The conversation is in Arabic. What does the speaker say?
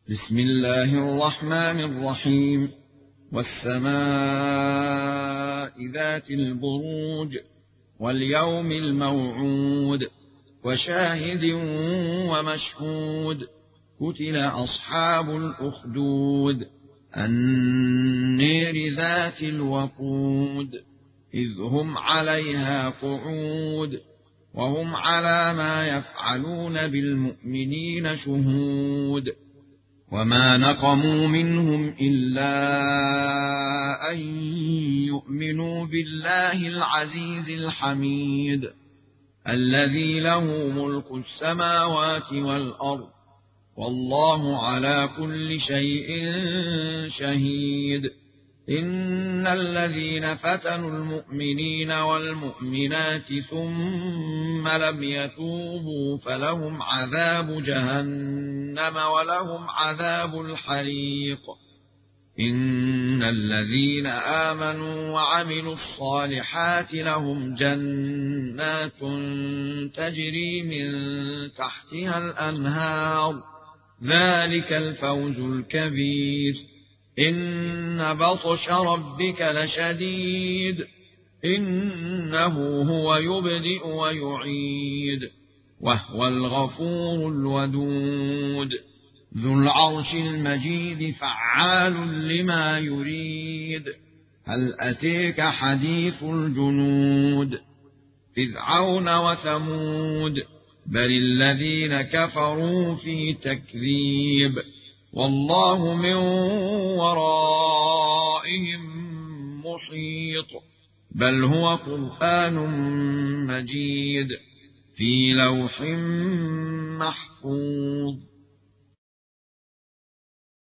بسم الله الرحمن الرحيم. والسماء ذات البروج واليوم الموعود وشاهد ومشهود قتل أصحاب الأخدود النار ذات الوقود إذ هم عليها قعود وهم على ما يفعلون بالمؤمنين شهود وما نقموا منهم إلا أن يؤمنوا بالله العزيز الحميد الذي له ملك السماوات والأرض والله على كل شيء شهيد. إن الذين فتنوا المؤمنين والمؤمنات ثم لم يتوبوا فلهم عذاب جهنم ولهم عذاب الحريق. إن الذين آمنوا وعملوا الصالحات لهم جنات تجري من تحتها الأنهار ذلك الفوز الكبير. إن بطش ربك لشديد إنه هو يبدئ ويعيد وهو الغفور الودود ذو العرش المجيد فعال لما يريد. هل أتيك حديث الجنود فرعون وثمود بل الذين كفروا في تكذيب والله من ورائهم محيط بل هو قرآن مجيد في لوح محفوظ.